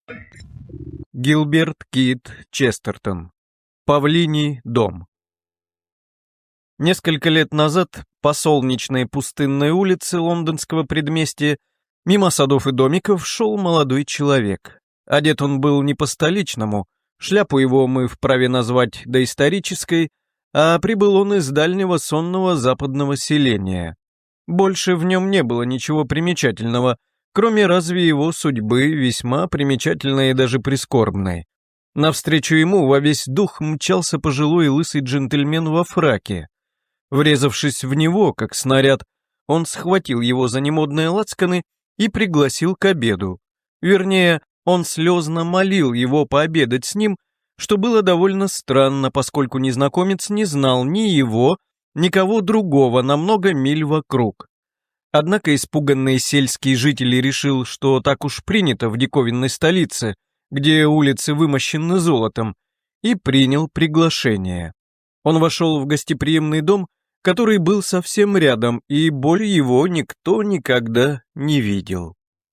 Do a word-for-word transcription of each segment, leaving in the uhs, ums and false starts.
Гилберт Кит Честертон. Павлиний дом. Несколько лет назад по солнечной пустынной улице лондонского предместья мимо садов и домиков шел молодой человек. Одет он был не по-столичному, шляпу его мы вправе назвать доисторической, а прибыл он из дальнего сонного западного селения. Больше в нем не было ничего примечательного, кроме разве его судьбы, весьма примечательной и даже прискорбной. Навстречу ему во весь дух мчался пожилой лысый джентльмен во фраке. Врезавшись в него, как снаряд, он схватил его за немодные лацканы и пригласил к обеду. Вернее, он слезно молил его пообедать с ним, что было довольно странно, поскольку незнакомец не знал ни его, ни кого другого на много миль вокруг. Однако испуганный сельский житель решил, что так уж принято в диковинной столице, где улицы вымощены золотом, и принял приглашение. Он вошел в гостеприимный дом, который был совсем рядом, и более его никто никогда не видел.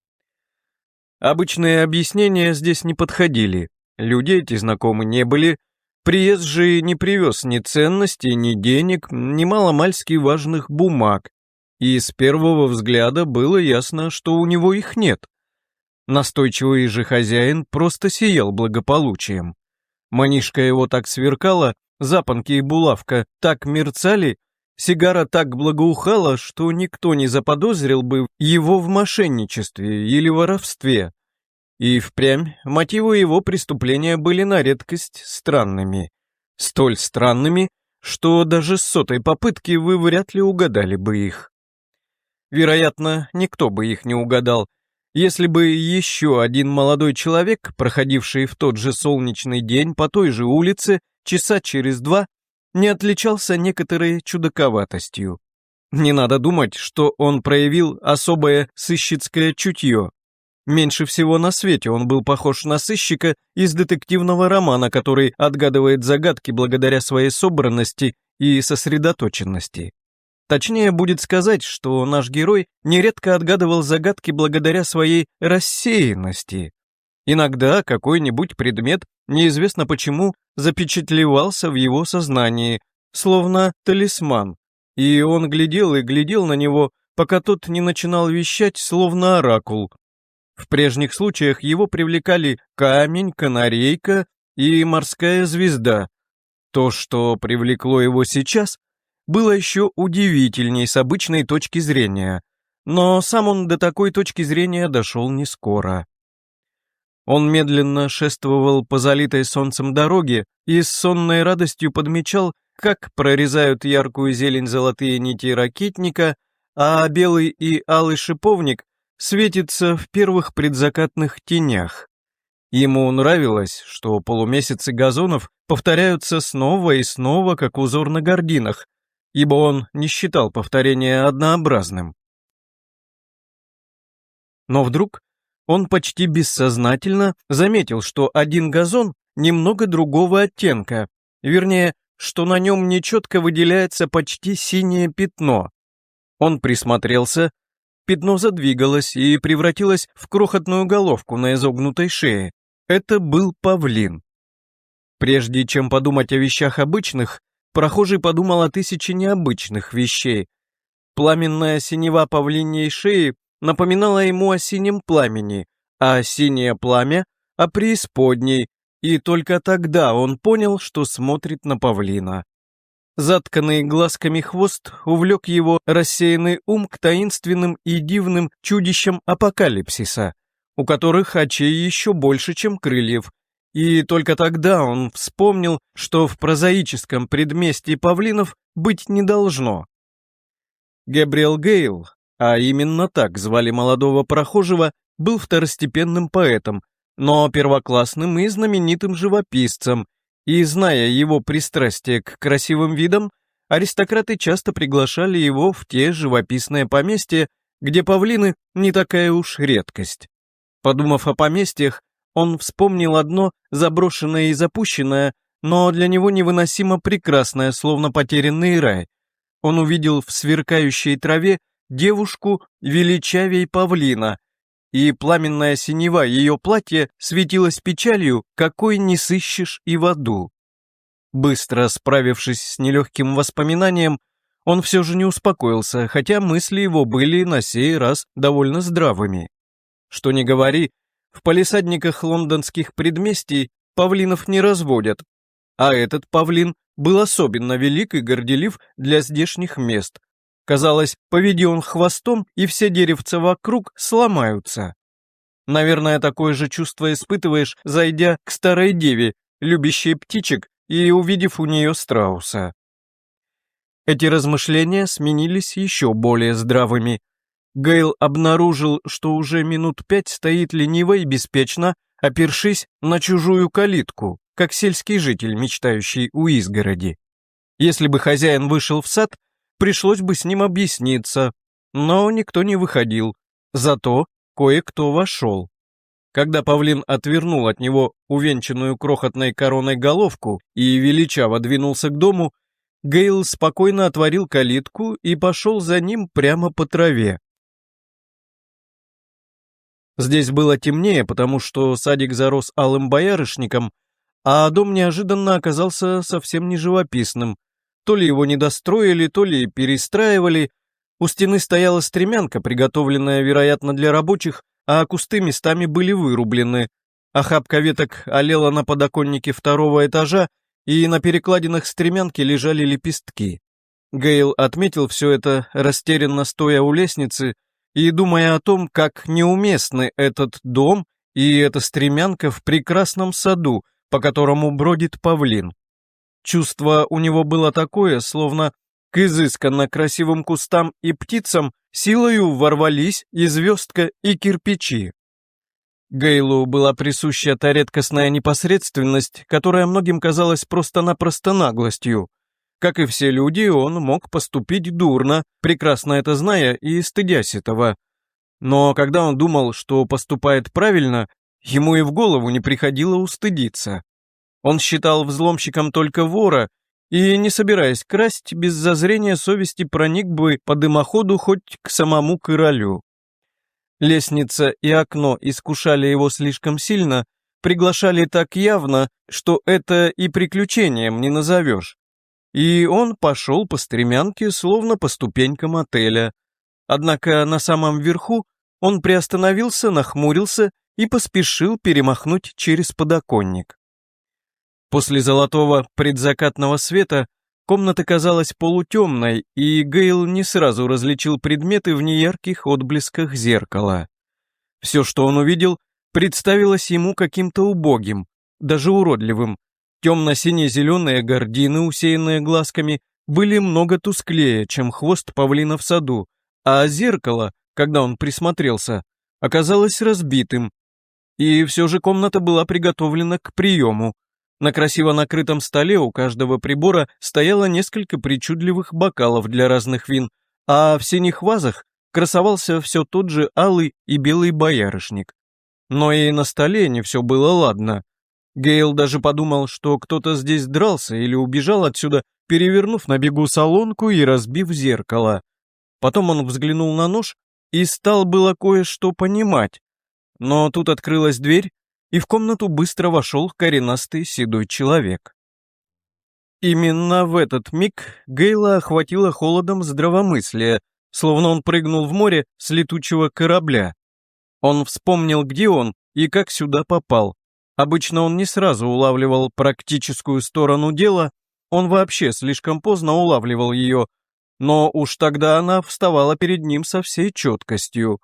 Обычные объяснения здесь не подходили, люди эти знакомы не были, приезд же не привез ни ценностей, ни денег, ни маломальски важных бумаг, и с первого взгляда было ясно, что у него их нет. Настойчивый же хозяин просто сиял благополучием. Манишка его так сверкала, запонки и булавка так мерцали, сигара так благоухала, что никто не заподозрил бы его в мошенничестве или воровстве. И впрямь мотивы его преступления были на редкость странными. Столь странными, что даже с сотой попытки вы вряд ли угадали бы их. Вероятно, никто бы их не угадал, если бы еще один молодой человек, проходивший в тот же солнечный день по той же улице, часа через два, не отличался некоторой чудаковатостью. Не надо думать, что он проявил особое сыщицкое чутье. Меньше всего на свете он был похож на сыщика из детективного романа, который отгадывает загадки благодаря своей собранности и сосредоточенности. Точнее будет сказать, что наш герой нередко отгадывал загадки благодаря своей рассеянности. Иногда какой-нибудь предмет, неизвестно почему, запечатлевался в его сознании, словно талисман, и он глядел и глядел на него, пока тот не начинал вещать, словно оракул. В прежних случаях его привлекали камень, канарейка и морская звезда. То, что привлекло его сейчас, было еще удивительней с обычной точки зрения, но сам он до такой точки зрения дошел не скоро. Он медленно шествовал по залитой солнцем дороге и с сонной радостью подмечал, как прорезают яркую зелень золотые нити ракитника, а белый и алый шиповник светится в первых предзакатных тенях. Ему нравилось, что полумесяцы газонов повторяются снова и снова, как узор на гардинах, ибо он не считал повторение однообразным. Но вдруг он почти бессознательно заметил, что один газон немного другого оттенка, вернее, что на нем нечетко выделяется почти синее пятно. Он присмотрелся, пятно задвигалось и превратилось в крохотную головку на изогнутой шее. Это был павлин. Прежде чем подумать о вещах обычных, прохожий подумал о тысяче необычных вещей. Пламенная синева павлиньей шеи напоминала ему о синем пламени, а синее пламя — о преисподней, и только тогда он понял, что смотрит на павлина. Затканный глазками хвост увлек его рассеянный ум к таинственным и дивным чудищам апокалипсиса, у которых очей еще больше, чем крыльев, и только тогда он вспомнил, что в прозаическом предместье павлинов быть не должно. Гэбриэл Гейл, а именно так звали молодого прохожего, был второстепенным поэтом, но первоклассным и знаменитым живописцем, и, зная его пристрастие к красивым видам, аристократы часто приглашали его в те живописные поместья, где павлины не такая уж редкость. Подумав о поместьях, он вспомнил одно заброшенное и запущенное, но для него невыносимо прекрасное, словно потерянный рай. Он увидел в сверкающей траве девушку величавей павлина и пламенная синева ее платья светилась печалью, какой не сыщешь и в аду. Быстро справившись с нелегким воспоминанием, он все же не успокоился, хотя мысли его были на сей раз довольно здравыми. Что ни говори, в палисадниках лондонских предместий павлинов не разводят, а этот павлин был особенно велик и горделив для здешних мест. Казалось, поведи он хвостом, и все деревца вокруг сломаются. Наверное, такое же чувство испытываешь, зайдя к старой деве, любящей птичек, и увидев у нее страуса. Эти размышления сменились еще более здравыми. Гейл обнаружил, что уже минут пять стоит лениво и беспечно, опершись на чужую калитку, как сельский житель, мечтающий у изгороди. Если бы хозяин вышел в сад, пришлось бы с ним объясниться, но никто не выходил, зато кое-кто вошел. Когда павлин отвернул от него увенчанную крохотной короной головку и величаво двинулся к дому, Гейл спокойно отворил калитку и пошел за ним прямо по траве. Здесь было темнее, потому что садик зарос алым боярышником, а дом неожиданно оказался совсем не живописным. То ли его недостроили, то ли перестраивали. У стены стояла стремянка, приготовленная, вероятно, для рабочих, а кусты местами были вырублены. Охапка веток олела на подоконнике второго этажа, и на перекладинах стремянки лежали лепестки. Гейл отметил все это, растерянно стоя у лестницы, и думая о том, как неуместны этот дом и эта стремянка в прекрасном саду, по которому бродит павлин. Чувство у него было такое, словно к изысканно красивым кустам и птицам силою ворвались и звездка, и кирпичи. Гейлу была присуща та редкостная непосредственность, которая многим казалась просто-напросто наглостью. Как и все люди, он мог поступить дурно, прекрасно это зная и стыдясь этого. Но когда он думал, что поступает правильно, ему и в голову не приходило устыдиться. Он считал взломщиком только вора и, не собираясь красть, без зазрения совести проник бы по дымоходу хоть к самому королю. Лестница и окно искушали его слишком сильно, приглашали так явно, что это и приключением не назовешь. И он пошел по стремянке, словно по ступенькам отеля. Однако на самом верху он приостановился, нахмурился и поспешил перемахнуть через подоконник. После золотого предзакатного света комната казалась полутемной, и Гейл не сразу различил предметы в неярких отблесках зеркала. Все, что он увидел, представилось ему каким-то убогим, даже уродливым. Темно-сине-зеленые гардины, усеянные глазками, были много тусклее, чем хвост павлина в саду, а зеркало, когда он присмотрелся, оказалось разбитым. И все же комната была приготовлена к приему. На красиво накрытом столе у каждого прибора стояло несколько причудливых бокалов для разных вин, а в синих вазах красовался все тот же алый и белый боярышник. Но и на столе не все было ладно. Гейл даже подумал, что кто-то здесь дрался или убежал отсюда, перевернув на бегу солонку и разбив зеркало. Потом он взглянул на нож и стал было кое-что понимать. Но тут открылась дверь, и в комнату быстро вошел коренастый седой человек. Именно в этот миг Гейла охватило холодом здравомыслия, словно он прыгнул в море с летучего корабля. Он вспомнил, где он и как сюда попал. Обычно он не сразу улавливал практическую сторону дела, он вообще слишком поздно улавливал ее, но уж тогда она вставала перед ним со всей четкостью.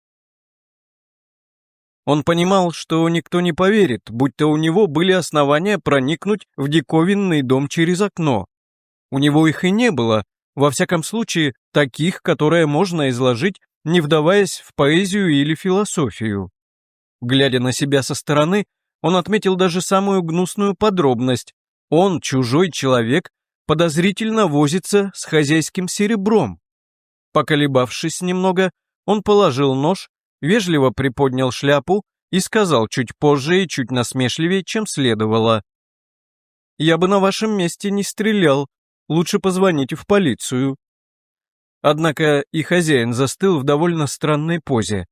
Он понимал, что никто не поверит, будто у него были основания проникнуть в диковинный дом через окно. У него их и не было, во всяком случае, таких, которые можно изложить, не вдаваясь в поэзию или философию. Глядя на себя со стороны, он отметил даже самую гнусную подробность. Он, чужой человек, подозрительно возится с хозяйским серебром. Поколебавшись немного, он положил нож, вежливо приподнял шляпу и сказал чуть позже и чуть насмешливее, чем следовало. «Я бы на вашем месте не стрелял, лучше позвоните в полицию». Однако и хозяин застыл в довольно странной позе.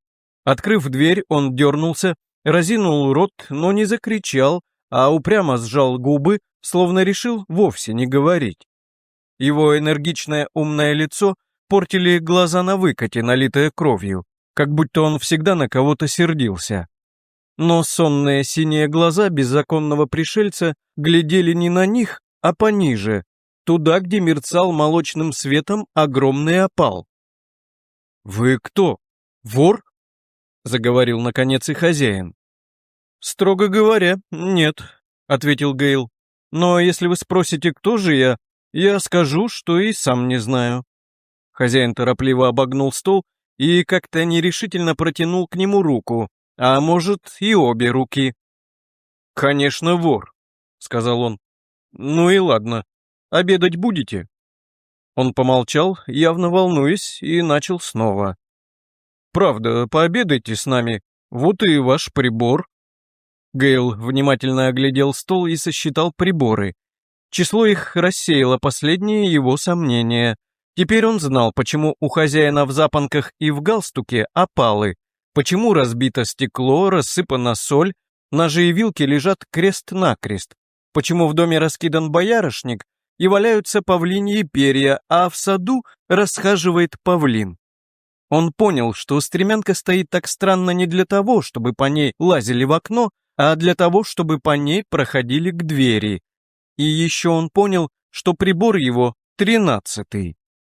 Открыв дверь, он дернулся, разинул рот, но не закричал, а упрямо сжал губы, словно решил вовсе не говорить. Его энергичное умное лицо портили глаза на выкате, налитые кровью, как будто он всегда на кого-то сердился. Но сонные синие глаза беззаконного пришельца глядели не на них, а пониже, туда, где мерцал молочным светом огромный опал. «Вы кто? Вор?» — заговорил наконец и хозяин. «Строго говоря, нет», — ответил Гейл. «Но если вы спросите, кто же я, я скажу, что и сам не знаю». Хозяин торопливо обогнул стол и как-то нерешительно протянул к нему руку, а может и обе руки. «Конечно, вор», — сказал он. «Ну и ладно. Обедать будете?» Он помолчал, явно волнуясь, и начал снова. «Правда, пообедайте с нами. Вот и ваш прибор». Гейл внимательно оглядел стол и сосчитал приборы. Число их рассеяло последние его сомнения. Теперь он знал, почему у хозяина в запонках и в галстуке опалы, почему разбито стекло, рассыпана соль, ножи и вилки лежат крест-накрест, почему в доме раскидан боярышник и валяются павлиньи перья, а в саду расхаживает павлин. Он понял, что стремянка стоит так странно не для того, чтобы по ней лазили в окно, а для того, чтобы по ней проходили к двери. И еще он понял, что прибор его тринадцатый.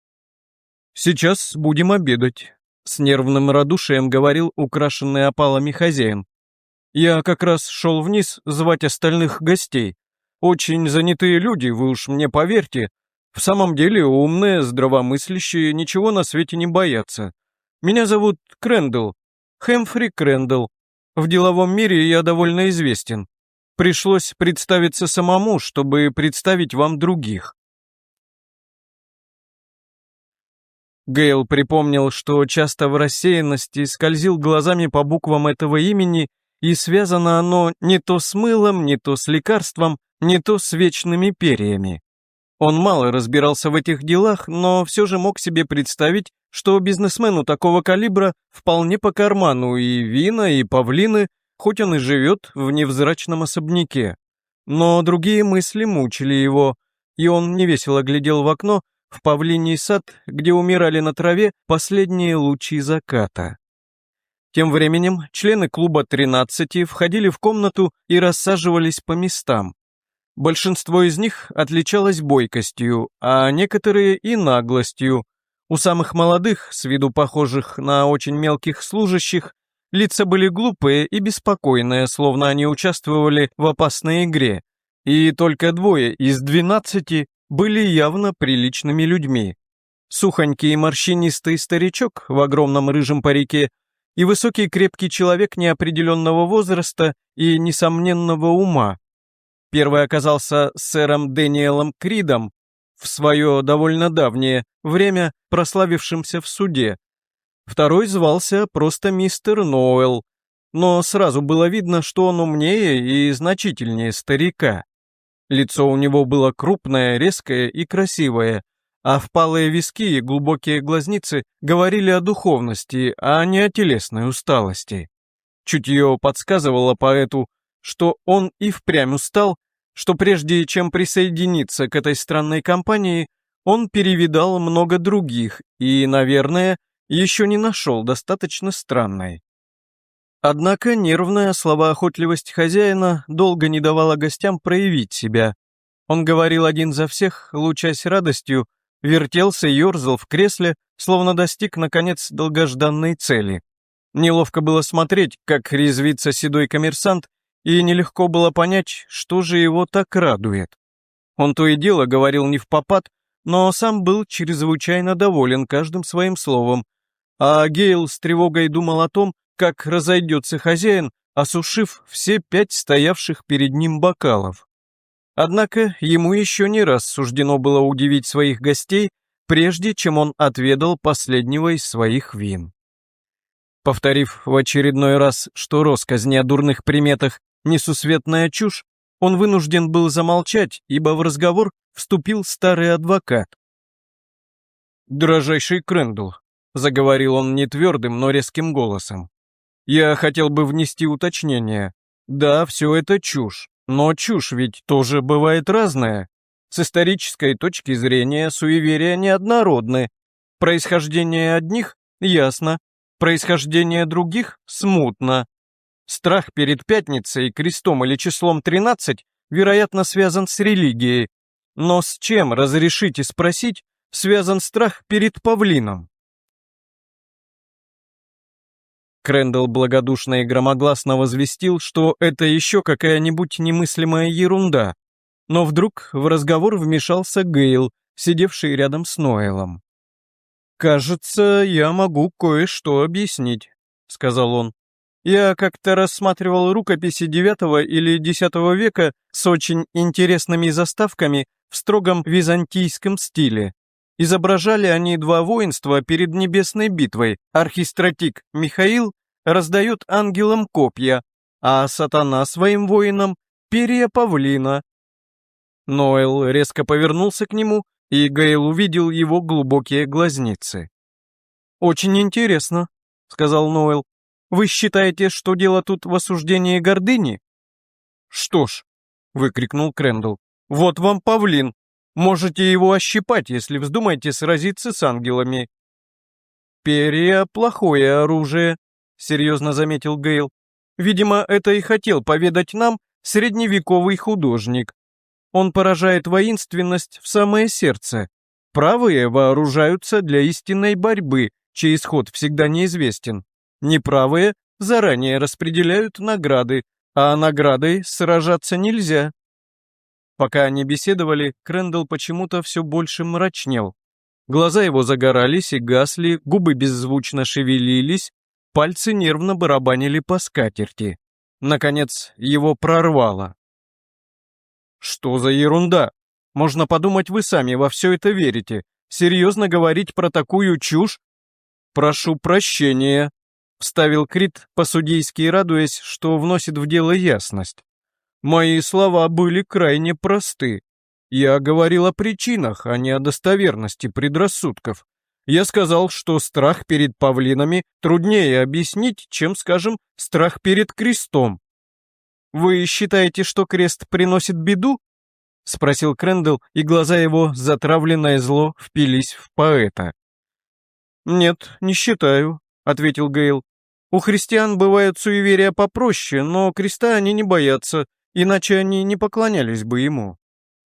«Сейчас будем обедать», — с нервным радушием говорил украшенный опалами хозяин. «Я как раз шел вниз звать остальных гостей. Очень занятые люди, вы уж мне поверьте. В самом деле умные, здравомыслящие, ничего на свете не боятся. Меня зовут Крэндалл, Хэмфри Крэндалл. В деловом мире я довольно известен. Пришлось представиться самому, чтобы представить вам других». Гейл припомнил, что часто в рассеянности скользил глазами по буквам этого имени, и связано оно не то с мылом, не то с лекарством, не то с вечными перьями. Он мало разбирался в этих делах, но все же мог себе представить, что бизнесмену такого калибра вполне по карману и вина, и павлины, хоть он и живет в невзрачном особняке. Но другие мысли мучили его, и он невесело глядел в окно, в павлиний сад, где умирали на траве последние лучи заката. Тем временем члены клуба тринадцати входили в комнату и рассаживались по местам. Большинство из них отличалось бойкостью, а некоторые и наглостью. У самых молодых, с виду похожих на очень мелких служащих, лица были глупые и беспокойные, словно они участвовали в опасной игре. И только двое из двенадцати были явно приличными людьми. Сухонький и морщинистый старичок в огромном рыжем парике и высокий крепкий человек неопределенного возраста и несомненного ума. Первый оказался сэром Дэниелом Кридом, в свое довольно давнее время прославившимся в суде. Второй звался просто мистер Ноуэлл, но сразу было видно, что он умнее и значительнее старика. Лицо у него было крупное, резкое и красивое, а впалые виски и глубокие глазницы говорили о духовности, а не о телесной усталости. Чутье подсказывало поэту, что он и впрямь устал, что прежде чем присоединиться к этой странной компании, он перевидал много других и, наверное, еще не нашел достаточно странной. Однако нервная словоохотливость хозяина долго не давала гостям проявить себя. Он говорил один за всех, лучась радостью, вертелся и ерзал в кресле, словно достиг, наконец, долгожданной цели. Неловко было смотреть, как резвится седой коммерсант, и нелегко было понять, что же его так радует. Он то и дело говорил не впопад, но сам был чрезвычайно доволен каждым своим словом, а Гейл с тревогой думал о том, как разойдется хозяин, осушив все пять стоявших перед ним бокалов. Однако ему еще не раз суждено было удивить своих гостей, прежде чем он отведал последнего из своих вин. Повторив в очередной раз, что россказни о дурных приметах несусветная чушь, он вынужден был замолчать, ибо в разговор вступил старый адвокат. «Дорожайший Крэндалл», — заговорил он не твердым, но резким голосом, Я хотел бы внести уточнение. Да, все это чушь, но чушь ведь тоже бывает разная. С исторической точки зрения суеверия неоднородны. Происхождение одних ясно, происхождение других смутно. Страх перед пятницей, крестом или числом тринадцать, вероятно, связан с религией. Но с чем, разрешите спросить, связан страх перед павлином? Крэндалл благодушно и громогласно возвестил, что это еще какая-нибудь немыслимая ерунда. Но вдруг в разговор вмешался Гейл, сидевший рядом с Ноэлом. «Кажется, я могу кое-что объяснить», — сказал он. «Я как-то рассматривал рукописи девятого или десятого века с очень интересными заставками в строгом византийском стиле. Изображали они два воинства перед небесной битвой. Архистратик Михаил раздает ангелам копья, а сатана своим воинам перья павлина». Ноэл резко повернулся к нему, и Гейл увидел его глубокие глазницы. «Очень интересно», — сказал Ноэл. «Вы считаете, что дело тут в осуждении гордыни?» «Что ж», — выкрикнул Крэндалл, — «вот вам павлин. Можете его ощипать, если вздумаете сразиться с ангелами». «Перья — плохое оружие», — серьезно заметил Гейл. «Видимо, это и хотел поведать нам средневековый художник. Он поражает воинственность в самое сердце. Правые вооружаются для истинной борьбы, чей исход всегда неизвестен. Неправые заранее распределяют награды, а наградой сражаться нельзя». Пока они беседовали, Крэндалл почему-то все больше мрачнел. Глаза его загорались и гасли, губы беззвучно шевелились, пальцы нервно барабанили по скатерти. Наконец, его прорвало. «Что за ерунда? Можно подумать, вы сами во все это верите. Серьезно говорить про такую чушь?» «Прошу прощения», — вставил Крит, по-судейски радуясь, что вносит в дело ясность. «Мои слова были крайне просты. Я говорил о причинах, а не о достоверности предрассудков. Я сказал, что страх перед павлинами труднее объяснить, чем, скажем, страх перед крестом». «Вы считаете, что крест приносит беду?» — спросил Крэндалл, и глаза его, затравленное зло, впились в поэта. «Нет, не считаю», — ответил Гейл. «У христиан бывают суеверия попроще, но креста они не боятся, иначе они не поклонялись бы ему».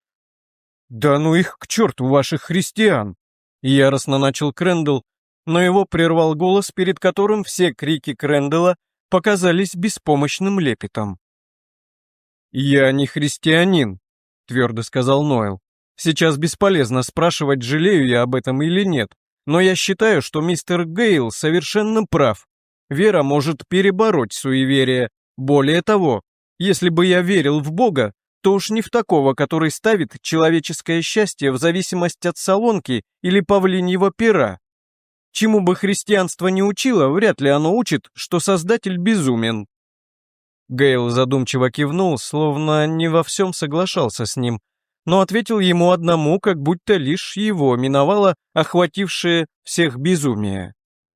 «Да ну их к черту, ваших христиан!» — яростно начал Крэндалл, но его прервал голос, перед которым все крики Крэндалла показались беспомощным лепетом. «Я не христианин», — твердо сказал Ноэл. «Сейчас бесполезно спрашивать, жалею я об этом или нет, но я считаю, что мистер Гейл совершенно прав. Вера может перебороть суеверие. Более того, если бы я верил в Бога, то уж не в такого, который ставит человеческое счастье в зависимость от солонки или павлиньего пера. Чему бы христианство ни учило, вряд ли оно учит, что Создатель безумен». Гейл задумчиво кивнул, словно не во всем соглашался с ним, но ответил ему одному, как будто лишь его миновало охватившее всех безумие.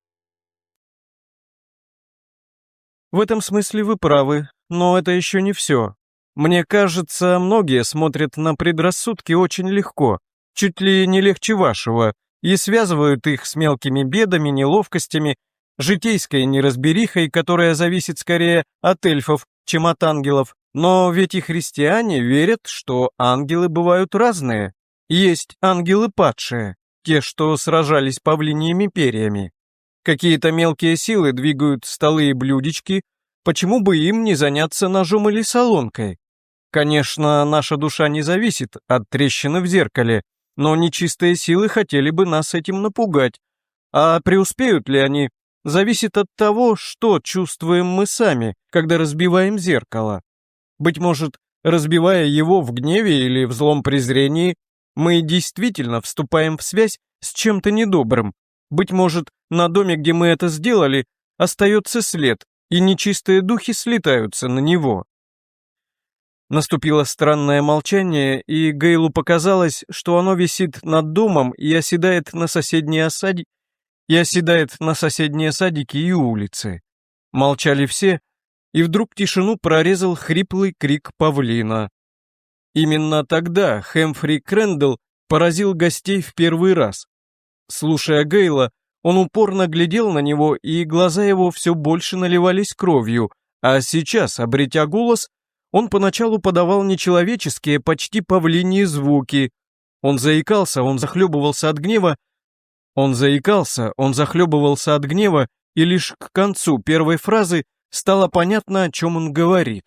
«В этом смысле вы правы, но это еще не все. Мне кажется, многие смотрят на предрассудки очень легко, чуть ли не легче вашего, и связывают их с мелкими бедами, неловкостями, житейской неразберихой, которая зависит скорее от эльфов, чем от ангелов. Но ведь и христиане верят, что ангелы бывают разные. Есть ангелы падшие, те, что сражались павлиньими перьями. Какие-то мелкие силы двигают столы и блюдечки, почему бы им не заняться ножом или солонкой? Конечно, наша душа не зависит от трещины в зеркале, но нечистые силы хотели бы нас этим напугать. А преуспеют ли они, зависит от того, что чувствуем мы сами, когда разбиваем зеркало. Быть может, разбивая его в гневе или в злом презрении, мы действительно вступаем в связь с чем-то недобрым. Быть может, на доме, где мы это сделали, остается след, и нечистые духи слетаются на него. Наступило странное молчание, и Гейлу показалось, что оно висит над домом и оседает на соседние осади, и оседает на соседние садики и улицы. Молчали все, и вдруг тишину прорезал хриплый крик павлина. Именно тогда Хэмфри Крэндалл поразил гостей в первый раз. Слушая Гейла, он упорно глядел на него, и глаза его все больше наливались кровью, а сейчас, обретя голос, он поначалу подавал нечеловеческие, почти павлиньи звуки. Он заикался, он захлебывался от гнева, он заикался, он захлебывался от гнева, и лишь к концу первой фразы стало понятно, о чем он говорит.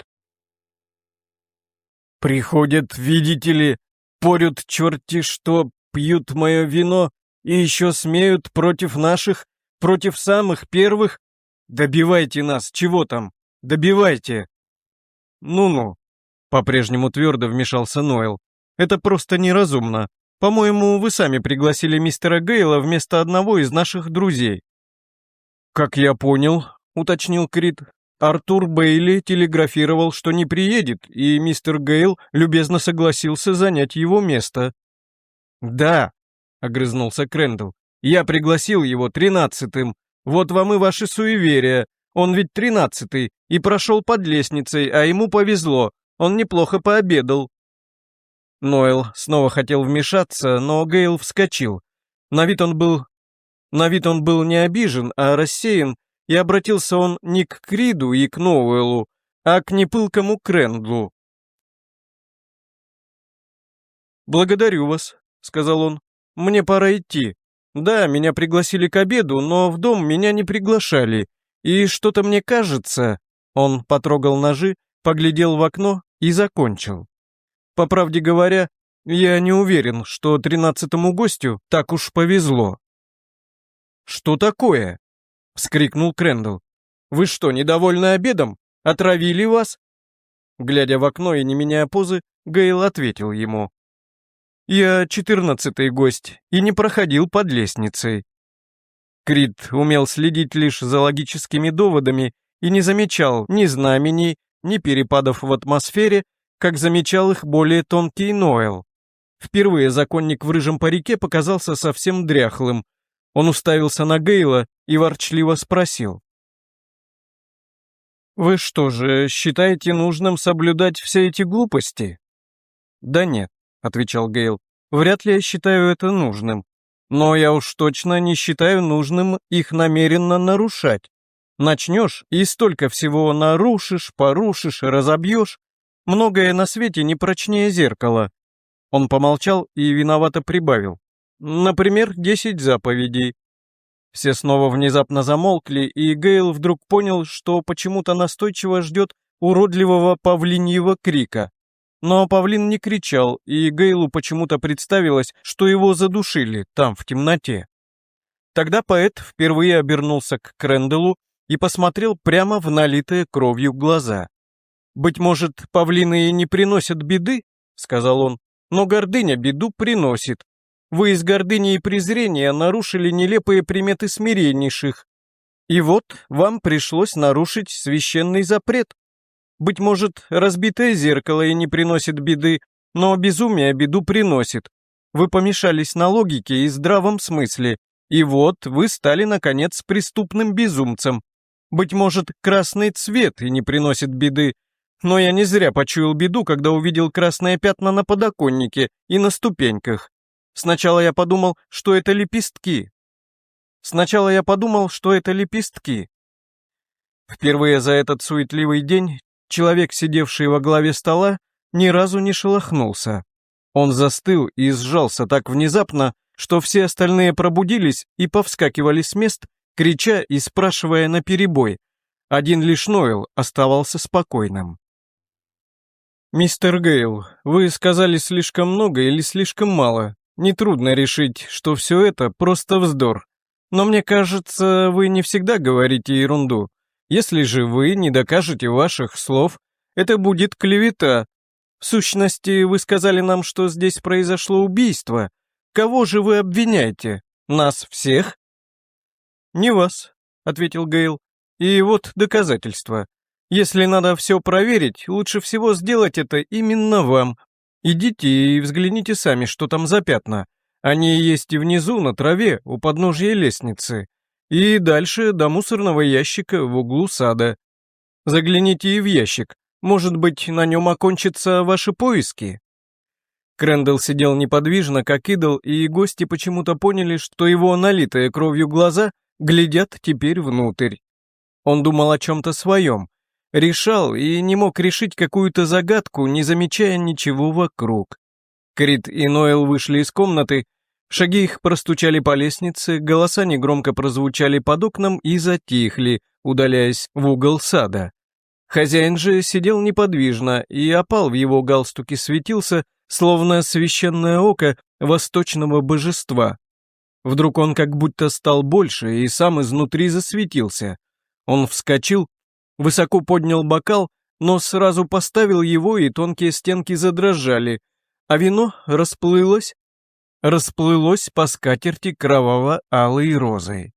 «Приходят, видите ли, порют черти что, пьют мое вино и еще смеют против наших, против самых первых. Добивайте нас, чего там, добивайте!» «Ну-ну», — по-прежнему твердо вмешался Ноэл, — «это просто неразумно. По-моему, вы сами пригласили мистера Гейла вместо одного из наших друзей». «Как я понял», — уточнил Крид, — «Артур Бейли телеграфировал, что не приедет, и мистер Гейл любезно согласился занять его место». «Да», — огрызнулся Крэндалл, — «я пригласил его тринадцатым. Вот вам и ваши суеверия. Он ведь тринадцатый и прошел под лестницей, а ему повезло, он неплохо пообедал». Ноэл снова хотел вмешаться, но Гейл вскочил. На вид он был... На вид он был не обижен, а рассеян, и обратился он не к Криду и к Ноуэлу, а к непылкому Крэндлу. «Благодарю вас», — сказал он, — «мне пора идти. Да, меня пригласили к обеду, но в дом меня не приглашали, и что-то мне кажется...» Он потрогал ножи, поглядел в окно и закончил. «По правде говоря, я не уверен, что тринадцатому гостю так уж повезло». «Что такое?» — вскрикнул Крэндалл. «Вы что, недовольны обедом? Отравили вас?» Глядя в окно и не меняя позы, Гейл ответил ему. «Я четырнадцатый гость и не проходил под лестницей». Крид умел следить лишь за логическими доводами и не замечал ни знамений, ни перепадов в атмосфере, как замечал их более тонкий Ноэл. Впервые законник в рыжем парике показался совсем дряхлым. Он уставился на Гейла и ворчливо спросил. «Вы что же, считаете нужным соблюдать все эти глупости?» «Да нет», — отвечал Гейл, — «вряд ли я считаю это нужным. Но я уж точно не считаю нужным их намеренно нарушать. Начнешь и столько всего нарушишь, порушишь, разобьешь. Многое на свете не прочнее зеркала». Он помолчал и виновато прибавил. «Например, десять заповедей». Все снова внезапно замолкли, и Гейл вдруг понял, что почему-то настойчиво ждет уродливого павлиньего крика. Но павлин не кричал, и Гейлу почему-то представилось, что его задушили там, в темноте. Тогда поэт впервые обернулся к Крэндаллу и посмотрел прямо в налитые кровью глаза. «Быть может, павлины и не приносят беды, — сказал он, — но гордыня беду приносит. Вы из гордыни и презрения нарушили нелепые приметы смиреннейших. И вот вам пришлось нарушить священный запрет. Быть может, разбитое зеркало и не приносит беды, но безумие беду приносит. Вы помешались на логике и здравом смысле, и вот вы стали, наконец, преступным безумцем. Быть может, красный цвет и не приносит беды, но я не зря почуял беду, когда увидел красные пятна на подоконнике и на ступеньках. Сначала я подумал, что это лепестки. Сначала я подумал, что это лепестки. Впервые за этот суетливый день человек, сидевший во главе стола, ни разу не шелохнулся. Он застыл и сжался так внезапно, что все остальные пробудились и повскакивали с мест, крича и спрашивая наперебой. Один лишь Ноэл оставался спокойным. «Мистер Гейл, вы сказали слишком много или слишком мало. Нетрудно решить, что все это просто вздор. Но мне кажется, вы не всегда говорите ерунду. Если же вы не докажете ваших слов, это будет клевета. В сущности, вы сказали нам, что здесь произошло убийство. Кого же вы обвиняете? Нас всех?» «Не вас», — ответил Гейл. «И вот доказательства. Если надо все проверить, лучше всего сделать это именно вам. Идите и взгляните сами, что там за пятна. Они есть и внизу, на траве, у подножья лестницы. И дальше до мусорного ящика в углу сада. Загляните и в ящик. Может быть, на нем окончатся ваши поиски?» Крэндалл сидел неподвижно, как идол, и гости почему-то поняли, что его налитые кровью глаза глядят теперь внутрь. Он думал о чем-то своем, решал и не мог решить какую-то загадку, не замечая ничего вокруг. Крит и Ноэл вышли из комнаты, шаги их простучали по лестнице, голоса негромко прозвучали под окном и затихли, удаляясь в угол сада. Хозяин же сидел неподвижно, и опал в его галстуке светился, словно священное око восточного божества. Вдруг он как будто стал больше и сам изнутри засветился. Он вскочил, высоко поднял бокал, но сразу поставил его, и тонкие стенки задрожали, а вино расплылось, расплылось по скатерти кроваво-алой розой.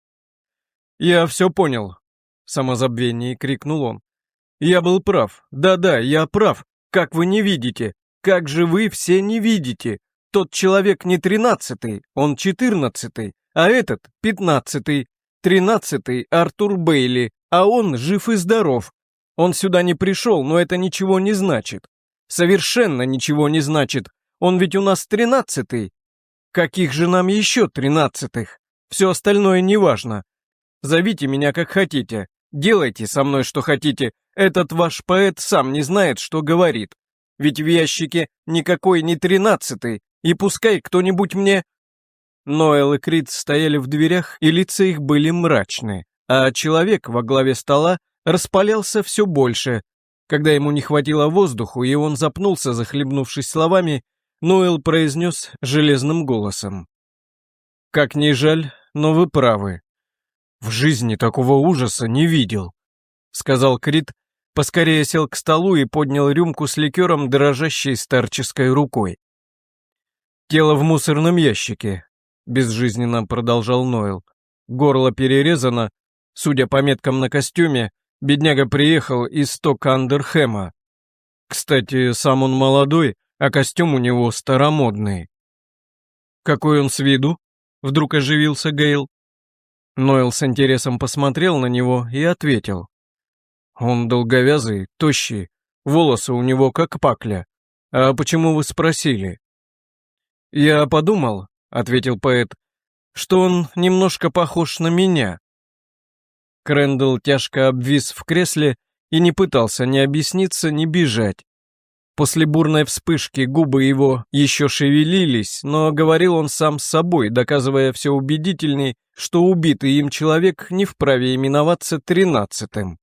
«Я все понял», — в самозабвении крикнул он. «Я был прав, да-да, я прав, как вы не видите, как же вы все не видите? Тот человек не тринадцатый, он четырнадцатый, а этот пятнадцатый, тринадцатый Артур Бейли, а он жив и здоров. Он сюда не пришел, но это ничего не значит. Совершенно ничего не значит, он ведь у нас тринадцатый. Каких же нам еще тринадцатых? Все остальное неважно. Зовите меня как хотите, делайте со мной что хотите, этот ваш поэт сам не знает, что говорит. Ведь в ящике никакой не тринадцатый, и пускай кто-нибудь мне...» Ноэл и Крит стояли в дверях, и лица их были мрачны, а человек во главе стола распалялся все больше. Когда ему не хватило воздуху, и он запнулся, захлебнувшись словами, Ноэл произнес железным голосом: «Как ни жаль, но вы правы. В жизни такого ужаса не видел», — сказал Крит, поскорее сел к столу и поднял рюмку с ликером дрожащей старческой рукой. «Тело в мусорном ящике», — безжизненно продолжал Ноэл. «Горло перерезано. Судя по меткам на костюме, бедняга приехал из Ток-Андерхэма. Кстати, сам он молодой, а костюм у него старомодный». «Какой он с виду?» — вдруг оживился Гейл. Ноэл с интересом посмотрел на него и ответил: «Он долговязый, тощий, волосы у него как пакля. А почему вы спросили?» «Я подумал», — ответил поэт, — «что он немножко похож на меня». Крэндалл тяжко обвис в кресле и не пытался ни объясниться, ни бежать. После бурной вспышки губы его еще шевелились, но говорил он сам с собой, доказывая все убедительней, что убитый им человек не вправе именоваться тринадцатым.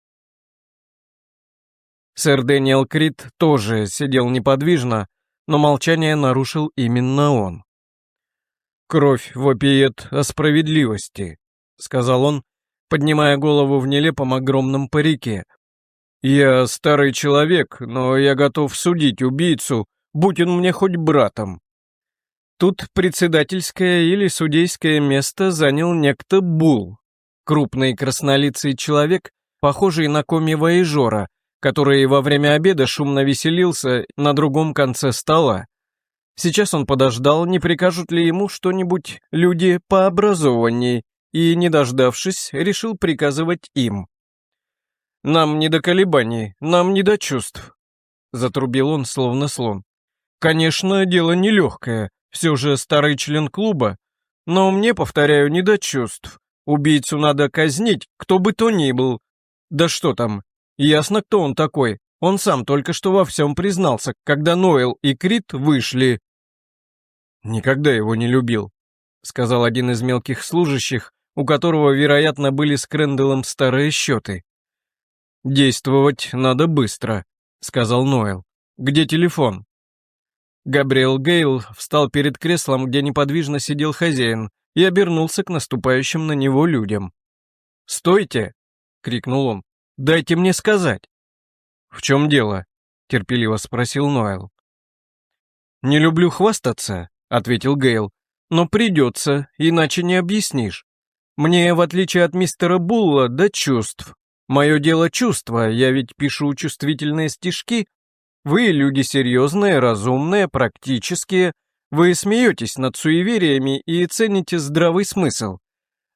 Сэр Дэниел Крит тоже сидел неподвижно, но молчание нарушил именно он. «Кровь вопиет о справедливости», — сказал он, поднимая голову в нелепом огромном парике. «Я старый человек, но я готов судить убийцу, будь он мне хоть братом». Тут председательское или судейское место занял некто Булл, крупный краснолицый человек, похожий на коми-вояжера, который во время обеда шумно веселился на другом конце стола. Сейчас он подождал, не прикажут ли ему что-нибудь люди пообразованней, и, не дождавшись, решил приказывать им. «Нам не до колебаний, нам не до чувств», — затрубил он, словно слон. «Конечно, дело нелегкое, все же старый член клуба, но мне, повторяю, не до чувств. Убийцу надо казнить, кто бы то ни был. Да что там, ясно, кто он такой. Он сам только что во всем признался, когда Ноэл и Крит вышли». «Никогда его не любил», — сказал один из мелких служащих, у которого, вероятно, были с Крэндаллом старые счеты. «Действовать надо быстро», — сказал Ноэл. «Где телефон?» Габриэл Гейл встал перед креслом, где неподвижно сидел хозяин, и обернулся к наступающим на него людям. «Стойте!» — крикнул он. «Дайте мне сказать!» «В чем дело?» — терпеливо спросил Ноэл. «Не люблю хвастаться», — ответил Гейл, «но придется, иначе не объяснишь. Мне, в отличие от мистера Булла, до чувств. Мое дело чувства, я ведь пишу чувствительные стишки. Вы люди серьезные, разумные, практические. Вы смеетесь над суевериями и цените здравый смысл.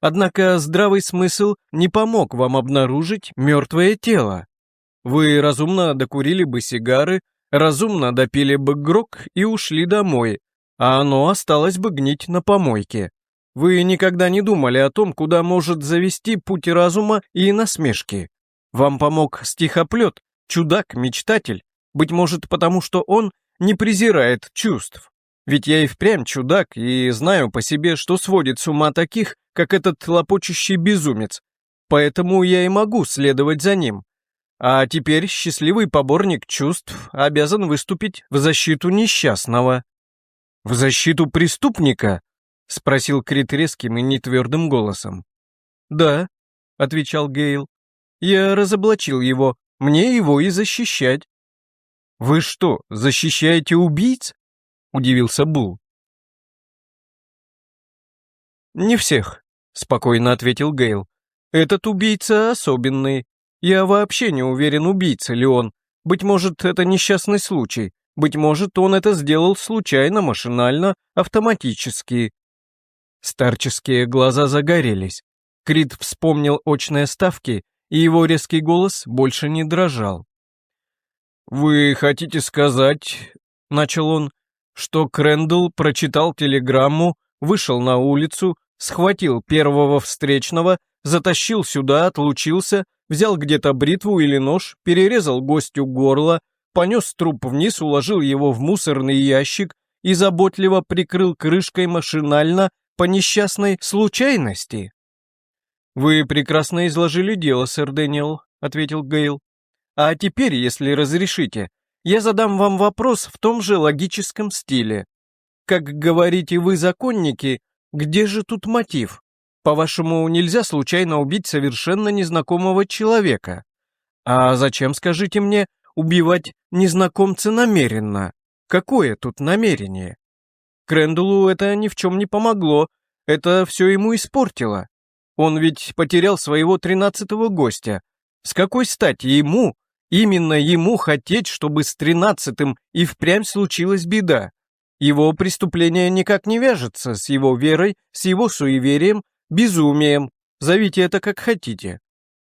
Однако здравый смысл не помог вам обнаружить мертвое тело. Вы разумно докурили бы сигары, разумно допили бы грог и ушли домой, а оно осталось бы гнить на помойке. Вы никогда не думали о том, куда может завести путь разума и насмешки. Вам помог стихоплет, чудак, мечтатель, быть может потому, что он не презирает чувств. Ведь я и впрямь чудак и знаю по себе, что сводит с ума таких, как этот лопочущий безумец. Поэтому я и могу следовать за ним. А теперь счастливый поборник чувств обязан выступить в защиту несчастного. «В защиту преступника?» — спросил Крит резким и нетвердым голосом. «Да», — отвечал Гейл. «Я разоблачил его, мне его и защищать». «Вы что, защищаете убийц?» — удивился Бул. «Не всех», — спокойно ответил Гейл. «Этот убийца особенный. Я вообще не уверен, убийца ли он. Быть может, это несчастный случай. Быть может, он это сделал случайно, машинально, автоматически». Старческие глаза загорелись. Крит вспомнил очные ставки, и его резкий голос больше не дрожал. «Вы хотите сказать, — начал он, — что Крэндалл прочитал телеграмму, вышел на улицу, схватил первого встречного, затащил сюда, отлучился, взял где-то бритву или нож, перерезал гостю горло, понес труп вниз, уложил его в мусорный ящик и заботливо прикрыл крышкой машинально по несчастной случайности?» «Вы прекрасно изложили дело, сэр Дэниел», — ответил Гейл. «А теперь, если разрешите, я задам вам вопрос в том же логическом стиле. Как говорите вы, законники, где же тут мотив? По-вашему, нельзя случайно убить совершенно незнакомого человека? А зачем, скажите мне, убивать незнакомца намеренно? Какое тут намерение? Крэндаллу это ни в чем не помогло, это все ему испортило. Он ведь потерял своего тринадцатого гостя. С какой стати ему, именно ему хотеть, чтобы с тринадцатым и впрямь случилась беда? Его преступление никак не вяжется с его верой, с его суеверием, безумием. Зовите это как хотите».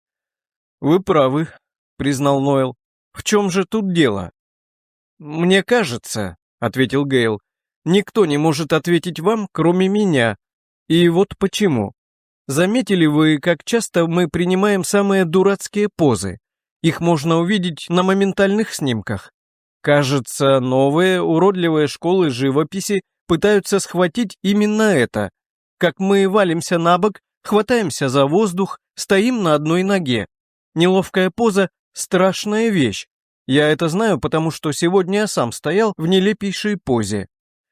«Вы правы», — признал Нойл. «В чем же тут дело?» «Мне кажется», — ответил Гейл, — «никто не может ответить вам, кроме меня. И вот почему. Заметили вы, как часто мы принимаем самые дурацкие позы? Их можно увидеть на моментальных снимках. Кажется, новые уродливые школы живописи пытаются схватить именно это. Как мы валимся на бок, хватаемся за воздух, стоим на одной ноге. Неловкая поза – страшная вещь. Я это знаю, потому что сегодня я сам стоял в нелепейшей позе.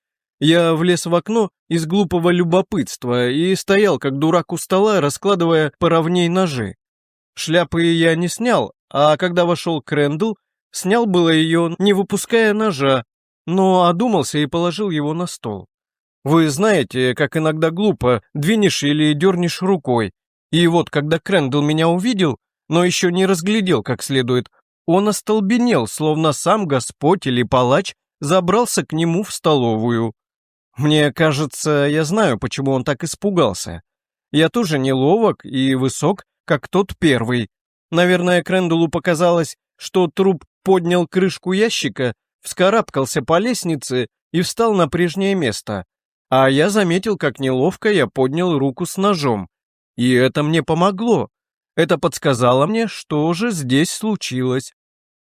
Я влез в окно из глупого любопытства и стоял, как дурак у стола, раскладывая поровней ножи. Шляпы я не снял, а когда вошел Крэндалл, снял было ее, не выпуская ножа, но одумался и положил его на стол. Вы знаете, как иногда глупо, двинешь или дернешь рукой. И вот, когда Крэндалл меня увидел, но еще не разглядел как следует, он остолбенел, словно сам Господь или палач забрался к нему в столовую. Мне кажется, я знаю, почему он так испугался. Я тоже не ловок и высок, как тот первый. Наверное, Крэндаллу показалось, что труп поднял крышку ящика, вскарабкался по лестнице и встал на прежнее место. А я заметил, как неловко я поднял руку с ножом. И это мне помогло. Это подсказало мне, что же здесь случилось.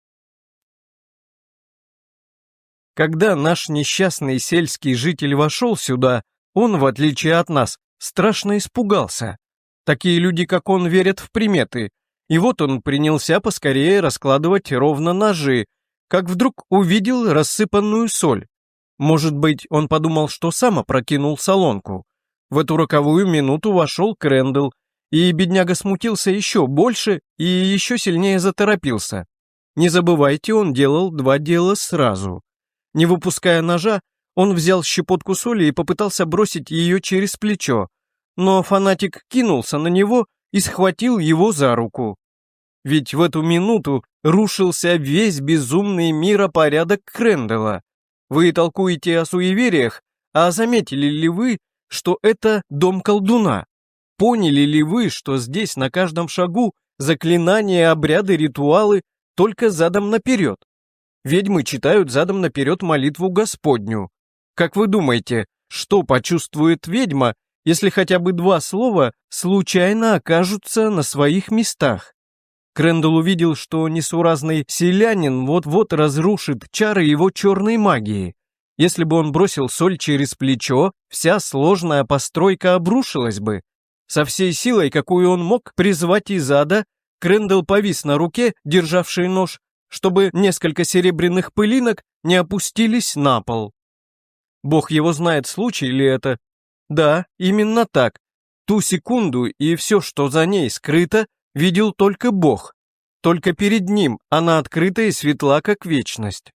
Когда наш несчастный сельский житель вошел сюда, он, в отличие от нас, страшно испугался. Такие люди, как он, верят в приметы. И вот он принялся поскорее раскладывать ровно ножи, как вдруг увидел рассыпанную соль. Может быть, он подумал, что сам опрокинул солонку. В эту роковую минуту вошел Крэндалл, и бедняга смутился еще больше и еще сильнее заторопился. Не забывайте, он делал два дела сразу. Не выпуская ножа, он взял щепотку соли и попытался бросить ее через плечо, но фанатик кинулся на него и схватил его за руку. Ведь в эту минуту рушился весь безумный миропорядок Крэндалла. Вы толкуете о суевериях, а заметили ли вы, что это дом колдуна? Поняли ли вы, что здесь на каждом шагу заклинания, обряды, ритуалы только задом наперед? Ведьмы читают задом наперед молитву Господню. Как вы думаете, что почувствует ведьма, если хотя бы два слова случайно окажутся на своих местах? Крэндалл увидел, что несуразный селянин вот-вот разрушит чары его черной магии. Если бы он бросил соль через плечо, вся сложная постройка обрушилась бы. Со всей силой, какую он мог призвать из ада, Крэндалл повис на руке, державшей нож, чтобы несколько серебряных пылинок не опустились на пол. Бог его знает, случай ли это. Да, именно так. Ту секунду и все, что за ней скрыто, видел только Бог. Только перед ним она открыта и светла, как вечность.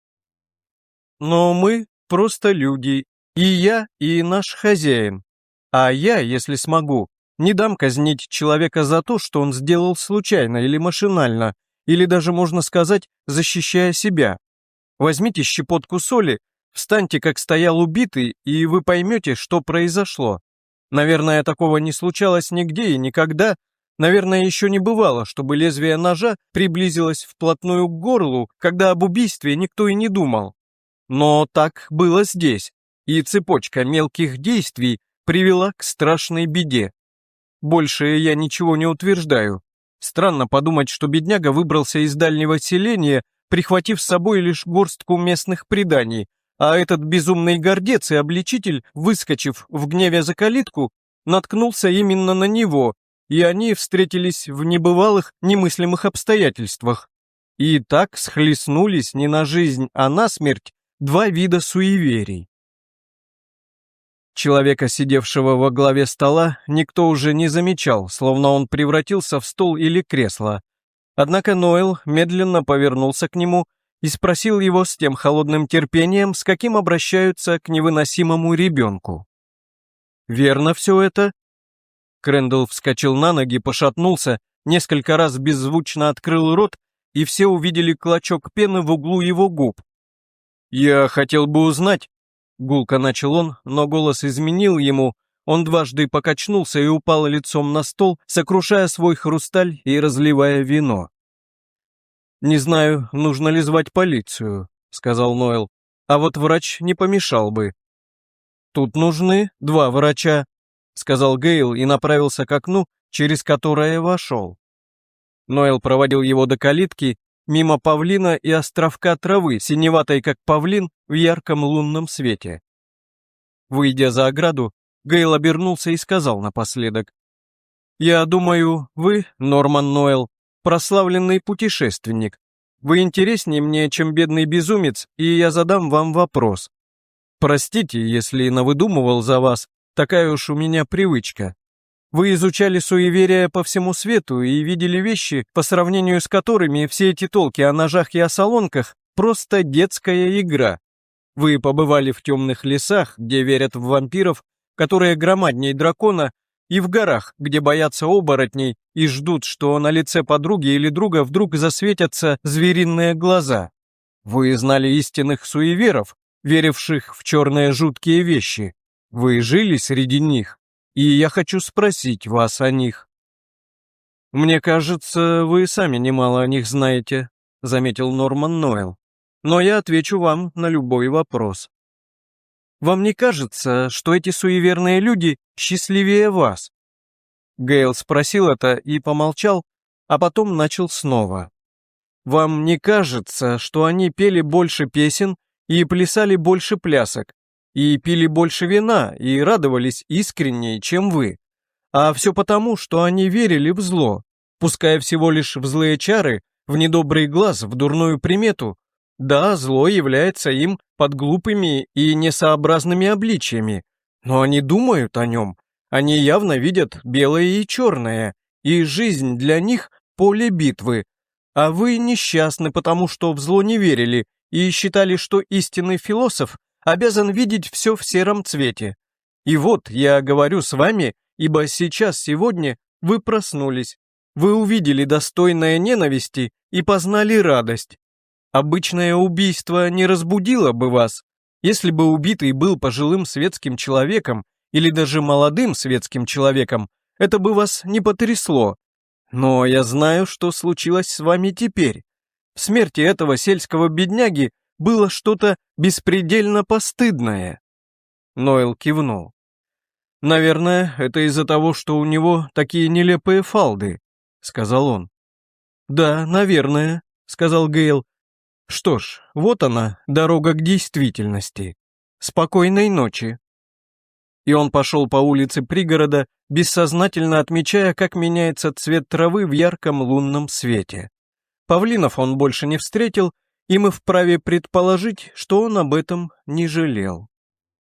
Но мы просто люди, и я, и наш хозяин. А я, если смогу, не дам казнить человека за то, что он сделал случайно или машинально, или даже, можно сказать, защищая себя. Возьмите щепотку соли, встаньте, как стоял убитый, и вы поймете, что произошло. Наверное, такого не случалось нигде и никогда. Наверное, еще не бывало, чтобы лезвие ножа приблизилось вплотную к горлу, когда об убийстве никто и не думал. Но так было здесь, и цепочка мелких действий привела к страшной беде. Больше я ничего не утверждаю. Странно подумать, что бедняга выбрался из дальнего селения, прихватив с собой лишь горстку местных преданий, а этот безумный гордец и обличитель, выскочив в гневе за калитку, наткнулся именно на него, и они встретились в небывалых, немыслимых обстоятельствах. И так схлестнулись не на жизнь, а на смерть два вида суеверий. Человека, сидевшего во главе стола, никто уже не замечал, словно он превратился в стол или кресло. Однако Ноэл медленно повернулся к нему и спросил его с тем холодным терпением, с каким обращаются к невыносимому ребенку. «Верно все это?» Крэндалл вскочил на ноги, пошатнулся, несколько раз беззвучно открыл рот, и все увидели клочок пены в углу его губ. «Я хотел бы узнать...» Гулко начал он, но голос изменил ему, он дважды покачнулся и упал лицом на стол, сокрушая свой хрусталь и разливая вино. «Не знаю, нужно ли звать полицию», — сказал Ноэл, «а вот врач не помешал бы». «Тут нужны два врача», — сказал Гейл и направился к окну, через которое вошел. Ноэл проводил его до калитки, мимо павлина и островка травы, синеватой как павлин, в ярком лунном свете. Выйдя за ограду, Гейл обернулся и сказал напоследок: «Я думаю, вы, Норман Ноэл, прославленный путешественник. Вы интереснее мне, чем бедный безумец, и я задам вам вопрос. Простите, если навыдумывал за вас, такая уж у меня привычка. Вы изучали суеверия по всему свету и видели вещи, по сравнению с которыми все эти толки о ножах и о солонках – просто детская игра. Вы побывали в темных лесах, где верят в вампиров, которые громадней дракона, и в горах, где боятся оборотней и ждут, что на лице подруги или друга вдруг засветятся звериные глаза. Вы знали истинных суеверов, веривших в черные жуткие вещи. Вы жили среди них. И я хочу спросить вас о них». «Мне кажется, вы сами немало о них знаете», — заметил Норман Ноэл. «Но я отвечу вам на любой вопрос. Вам не кажется, что эти суеверные люди счастливее вас?» Гейл спросил это и помолчал, а потом начал снова. «Вам не кажется, что они пели больше песен и плясали больше плясок, и пили больше вина, и радовались искреннее, чем вы? А все потому, что они верили в зло, пуская всего лишь в злые чары, в недобрый глаз, в дурную примету. Да, зло является им под глупыми и несообразными обличьями, но они думают о нем, они явно видят белое и черное, и жизнь для них – поле битвы. А вы несчастны, потому что в зло не верили и считали, что истинный философ обязан видеть все в сером цвете. И вот я говорю с вами, ибо сейчас, сегодня, вы проснулись. Вы увидели достойное ненависти и познали радость. Обычное убийство не разбудило бы вас. Если бы убитый был пожилым светским человеком или даже молодым светским человеком, это бы вас не потрясло. Но я знаю, что случилось с вами теперь. В смерти этого сельского бедняги было что-то беспредельно постыдное». Ноэл кивнул. «Наверное, это из-за того, что у него такие нелепые фалды», — сказал он. «Да, наверное», — сказал Гейл. «Что ж, вот она, дорога к действительности. Спокойной ночи». И он пошел по улице пригорода, бессознательно отмечая, как меняется цвет травы в ярком лунном свете. Павлинов он больше не встретил, и мы вправе предположить, что он об этом не жалел.